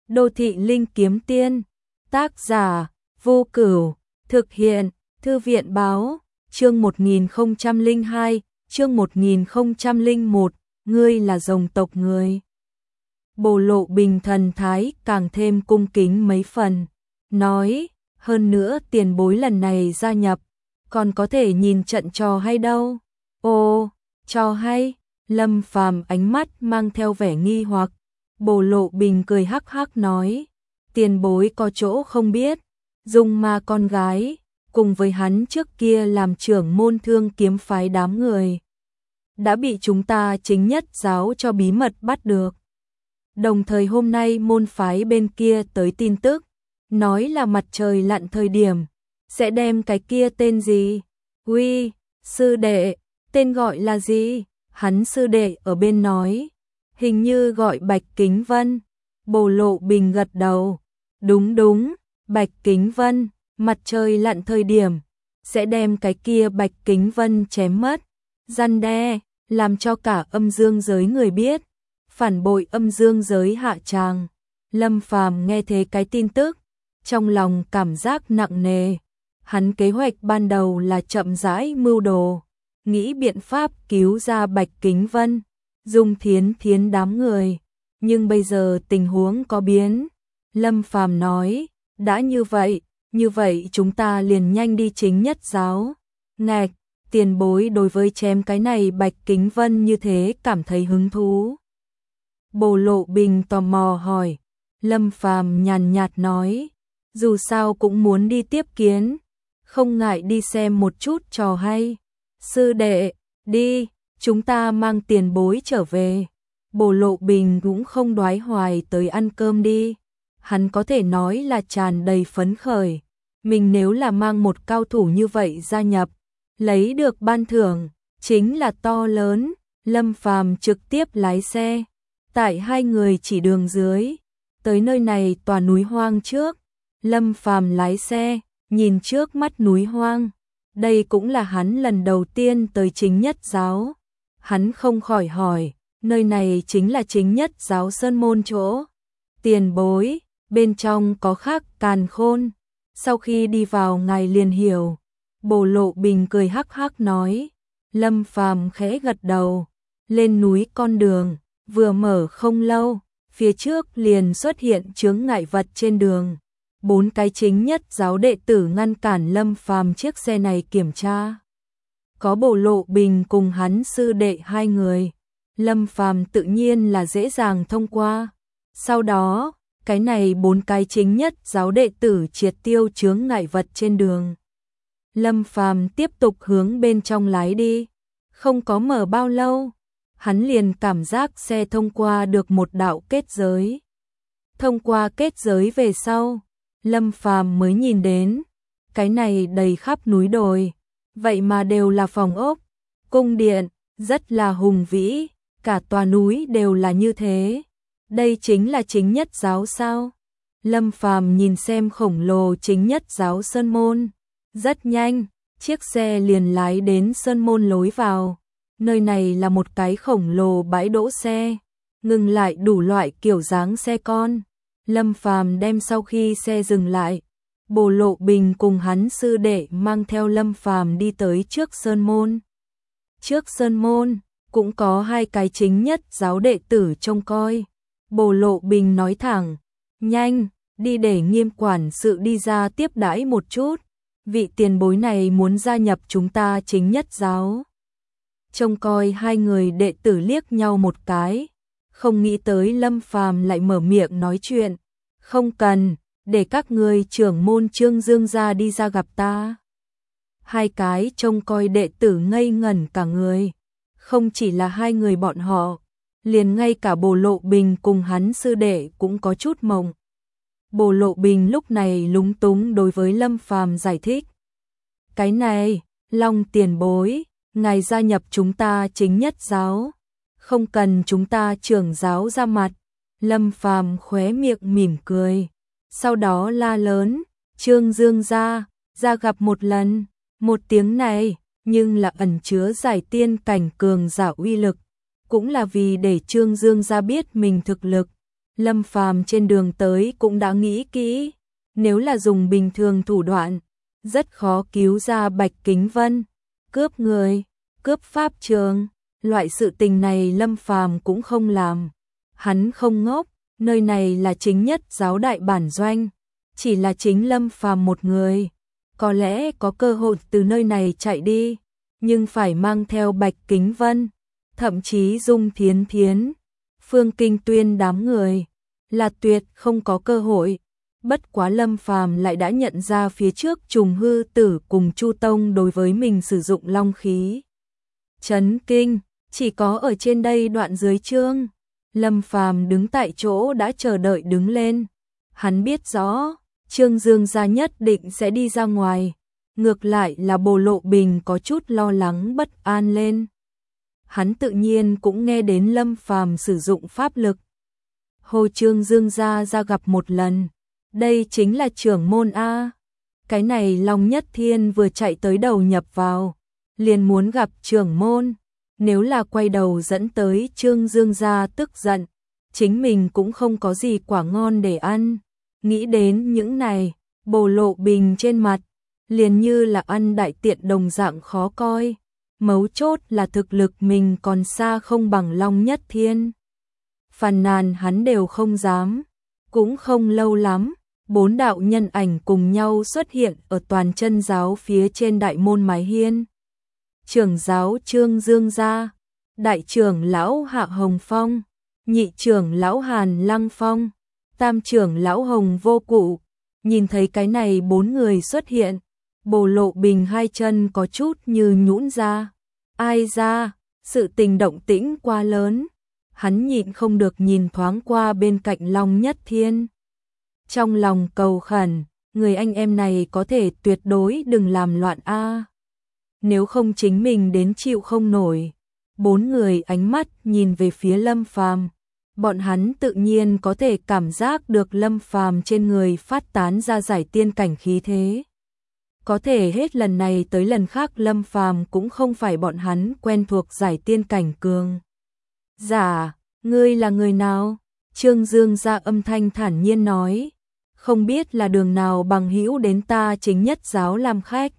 Đô thị linh kiếm tiên, tác giả, Vô Cửu, thực hiện, Thư viện báo, chương 1002, chương 1001, ngươi là rồng tộc người. Bồ Lộ Bình thần thái càng thêm cung kính mấy phần, nói, hơn nữa tiền bối lần này gia nhập, còn có thể nhìn trận trò hay đâu. Ồ, trò hay, Lâm Phàm ánh mắt mang theo vẻ nghi hoặc. Bồ Lộ Bình cười hắc hắc nói, tiền bối có chỗ không biết, Dung Ma con gái, cùng với hắn trước kia làm trưởng môn Thương Kiếm phái đám người, đã bị chúng ta chính nhất giáo cho bí mật bắt được. Đồng thời hôm nay môn phái bên kia tới tin tức, nói là mặt trời lặn thời điểm, sẽ đem cái kia tên gì? Uy, sư đệ, tên gọi là gì? Hắn sư đệ ở bên nói, hình như gọi Bạch Kính Vân. Bồ Lộ Bình gật đầu, đúng đúng, Bạch Kính Vân, mặt trời lặn thời điểm, sẽ đem cái kia Bạch Kính Vân chém mất, răn đe, làm cho cả âm dương giới người biết, phản bội âm dương giới hạ tràng. Lâm Phàm nghe thấy cái tin tức, trong lòng cảm giác nặng nề. Hắn kế hoạch ban đầu là chậm rãi mưu đồ, nghĩ biện pháp cứu ra Bạch Kính Vân, dùng Thiến Thiến đám người, nhưng bây giờ tình huống có biến. Lâm Phàm nói, đã như vậy chúng ta liền nhanh đi chính nhất giáo. Ngạch, tiền bối đối với chém cái này Bạch Kính Vân như thế cảm thấy hứng thú. Bồ Lộ Bình tò mò hỏi. Lâm Phàm nhàn nhạt nói, dù sao cũng muốn đi tiếp kiến, không ngại đi xem một chút trò hay. Sư đệ, đi, chúng ta mang tiền bối trở về. Bồ Lộ Bình cũng không đoái hoài tới ăn cơm đi. Hắn có thể nói là tràn đầy phấn khởi. Mình nếu là mang một cao thủ như vậy gia nhập, lấy được ban thưởng, chính là to lớn. Lâm Phàm trực tiếp lái xe, tại hai người chỉ đường dưới, tới nơi này tòa núi hoang trước. Lâm Phàm lái xe, nhìn trước mắt núi hoang. Đây cũng là hắn lần đầu tiên tới chính nhất giáo. Hắn không khỏi hỏi, nơi này chính là chính nhất giáo sơn môn chỗ. Tiền bối, bên trong có khác càn khôn. Sau khi đi vào ngài liền hiểu. Bồ Lộ Bình cười hắc hắc nói. Lâm Phàm khẽ gật đầu. Lên núi con đường, vừa mở không lâu, phía trước liền xuất hiện chướng ngại vật trên đường. 4 cái chính nhất giáo đệ tử ngăn cản Lâm Phàm chiếc xe này kiểm tra. Có Bồ Lộ Bình cùng hắn sư đệ hai người, Lâm Phàm tự nhiên là dễ dàng thông qua. Sau đó, cái này 4 cái chính nhất giáo đệ tử triệt tiêu chướng ngại vật trên đường. Lâm Phàm tiếp tục hướng bên trong lái đi, không có mở bao lâu, hắn liền cảm giác xe thông qua được một đạo kết giới. Thông qua kết giới về sau, Lâm Phàm mới nhìn đến, cái này đầy khắp núi đồi, vậy mà đều là phòng ốc, cung điện, rất là hùng vĩ, cả tòa núi đều là như thế. Đây chính là chính nhất giáo sao? Lâm Phàm nhìn xem khổng lồ chính nhất giáo sơn môn, rất nhanh, chiếc xe liền lái đến sơn môn lối vào. Nơi này là một cái khổng lồ bãi đỗ xe, ngừng lại đủ loại kiểu dáng xe con. Lâm Phàm đem sau khi xe dừng lại, Bồ Lộ Bình cùng hắn sư đệ mang theo Lâm Phàm đi tới trước sơn môn. Trước sơn môn cũng có 2 cái chính nhất giáo đệ tử trông coi. Bồ Lộ Bình nói thẳng, nhanh, đi để Nghiêm quản sự đi ra tiếp đãi một chút. Vị tiền bối này muốn gia nhập chúng ta chính nhất giáo. Trông coi 2 người đệ tử liếc nhau một cái, không nghĩ tới Lâm Phàm lại mở miệng nói chuyện. Không cần, để các người trưởng môn Trương Dương gia đi ra gặp ta. 2 cái trông coi đệ tử ngây ngẩn cả người. Không chỉ là 2 người bọn họ, liền ngay cả Bồ Lộ Bình cùng hắn sư đệ cũng có chút mộng. Bồ Lộ Bình lúc này lúng túng đối với Lâm Phàm giải thích. Cái này, Long tiền bối, ngài gia nhập chúng ta chính nhất giáo, không cần chúng ta trưởng giáo ra mặt. Lâm Phàm khóe miệng mỉm cười, sau đó la lớn, Trương Dương gia, ra gặp một lần. Một tiếng này, nhưng là ẩn chứa giải tiên cảnh cường giả uy lực, cũng là vì để Trương Dương gia biết mình thực lực. Lâm Phàm trên đường tới cũng đã nghĩ kỹ, nếu là dùng bình thường thủ đoạn, rất khó cứu ra Bạch Kính Vân. Cướp người, cướp pháp trường, loại sự tình này Lâm Phàm cũng không làm. Hắn không ngốc, nơi này là chính nhất giáo đại bản doanh, chỉ là chính Lâm Phàm một người, có lẽ có cơ hội từ nơi này chạy đi, nhưng phải mang theo Bạch Kính Vân, thậm chí Dung Thiến Thiến, Phương Kinh Tuyên đám người, là tuyệt không có cơ hội. Bất quá Lâm Phàm lại đã nhận ra phía trước Trùng Hư Tử cùng Chu Tông đối với mình sử dụng long khí. Chấn kinh, chỉ có ở trên đây đoạn dưới chương, Lâm Phàm đứng tại chỗ đã chờ đợi đứng lên. Hắn biết rõ, Trương Dương gia nhất định sẽ đi ra ngoài, ngược lại là Bồ Lộ Bình có chút lo lắng bất an lên. Hắn tự nhiên cũng nghe đến Lâm Phàm sử dụng pháp lực. Hồ Trương Dương gia ra gặp một lần, đây chính là trưởng môn A. Cái này Long Nhất Thiên vừa chạy tới đầu nhập vào, liền muốn gặp trưởng môn, nếu là quay đầu dẫn tới Trương Dương gia tức giận, chính mình cũng không có gì quả ngon để ăn. Nghĩ đến những này, Bồ Lộ Bình trên mặt, liền như là ăn đại tiện đồng dạng khó coi. Mấu chốt là thực lực mình còn xa không bằng Long Nhất Thiên. Phàn nàn hắn đều không dám. Cũng không lâu lắm, 4 đạo nhân ảnh cùng nhau xuất hiện ở toàn chân giáo phía trên đại môn mái hiên. Trưởng giáo Trương Dương gia, đại trưởng lão Hạ Hồng Phong, nhị trưởng lão Hàn Lăng Phong, tam trưởng lão Hồng Vô Cụ. Nhìn thấy cái này 4 người xuất hiện, Bồ Lộ Bình hai chân có chút như nhũn ra. Ai ra, sự tình động tĩnh quá lớn. Hắn nhịn không được nhìn thoáng qua bên cạnh Long Nhất Thiên. Trong lòng cầu khẩn, người anh em này có thể tuyệt đối đừng làm loạn a. Nếu không chính mình đến chịu không nổi. 4 người ánh mắt nhìn về phía Lâm Phàm. Bọn hắn tự nhiên có thể cảm giác được Lâm Phàm trên người phát tán ra giải tiên cảnh khí thế. Có thể hết lần này tới lần khác Lâm Phàm cũng không phải bọn hắn quen thuộc giải tiên cảnh cường. Dạ, ngươi là người nào? Trương Dương gia âm thanh thản nhiên nói. Không biết là đường nào bằng hữu đến ta chính nhất giáo làm khách.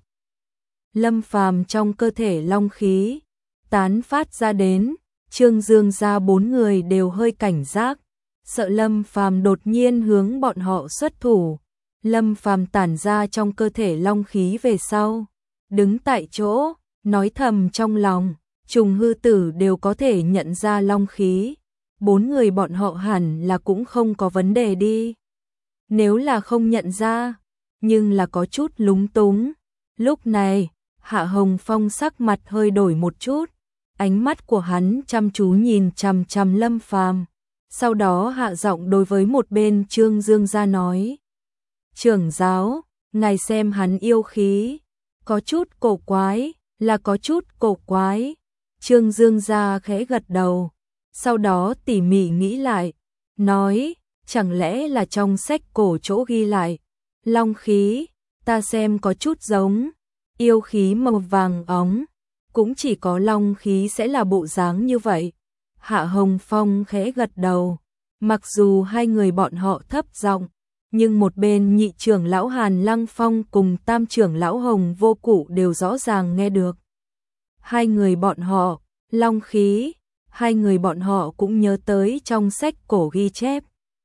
Lâm Phàm trong cơ thể long khí tán phát ra đến, Trương Dương gia 4 người đều hơi cảnh giác, sợ Lâm Phàm đột nhiên hướng bọn họ xuất thủ. Lâm Phàm tản ra trong cơ thể long khí về sau, đứng tại chỗ, nói thầm trong lòng, Trùng Hư Tử đều có thể nhận ra long khí, 4 người bọn họ hẳn là cũng không có vấn đề đi. Nếu là không nhận ra, nhưng là có chút lúng túng. Lúc này, Hạ Hồng Phong sắc mặt hơi đổi một chút, ánh mắt của hắn chăm chú nhìn chằm chằm Lâm Phàm, sau đó hạ giọng đối với một bên Trương Dương gia nói: "Trưởng giáo, ngài xem hắn yêu khí, có chút cổ quái, là có chút cổ quái." Trương Dương gia khẽ gật đầu, sau đó tỉ mỉ nghĩ lại, nói: "Chẳng lẽ là trong sách cổ chỗ ghi lại, long khí, ta xem có chút giống, yêu khí màu vàng óng, cũng chỉ có long khí sẽ là bộ dáng như vậy." Hạ Hồng Phong khẽ gật đầu, mặc dù hai người bọn họ thấp giọng, nhưng một bên nhị trưởng lão Hàn Lăng Phong cùng tam trưởng lão Hồng Vô Cụ đều rõ ràng nghe được. Hai người bọn họ, long khí, hai người bọn họ cũng nhớ tới trong sách cổ ghi chép.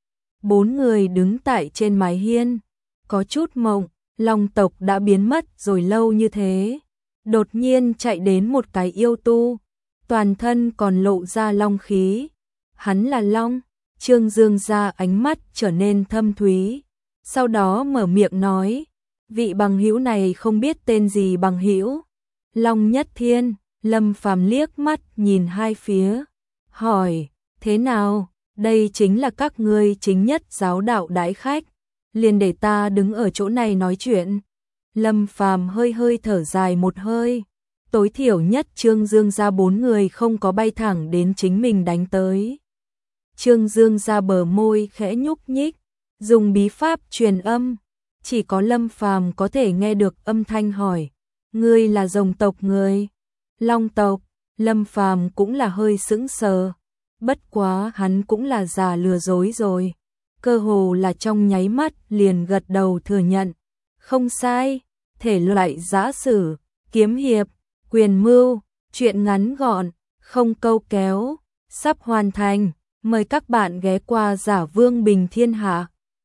4 người đứng tại trên mái hiên, có chút mộng, long tộc đã biến mất rồi lâu như thế. Đột nhiên chạy đến một cái yêu tu, toàn thân còn lộ ra long khí. Hắn là long. Trương Dương gia ánh mắt trở nên thâm thúy, sau đó mở miệng nói: "Vị bằng hữu này không biết tên gì bằng hữu?" Long Nhất Thiên. Lâm Phàm liếc mắt nhìn hai phía, hỏi: "Thế nào, đây chính là các ngươi chính nhất giáo đạo đãi khách, liền để ta đứng ở chỗ này nói chuyện." Lâm Phàm hơi hơi thở dài một hơi, tối thiểu nhất Trương Dương gia 4 người không có bay thẳng đến chính mình đánh tới. Trương Dương gia bờ môi khẽ nhúc nhích, dùng bí pháp truyền âm, chỉ có Lâm Phàm có thể nghe được âm thanh hỏi: "Ngươi là rồng tộc người?" "Long tộc." Lâm Phàm cũng là hơi sững sờ, Bất quá hắn cũng là già lừa dối rồi. Cơ hồ là trong nháy mắt liền gật đầu thừa nhận. Không sai, thể loại giã sử, kiếm hiệp, quyền mưu, truyện ngắn gọn, không câu kéo, sắp hoàn thành. Mời các bạn ghé qua Giả Vương Bình Thiên Hạ.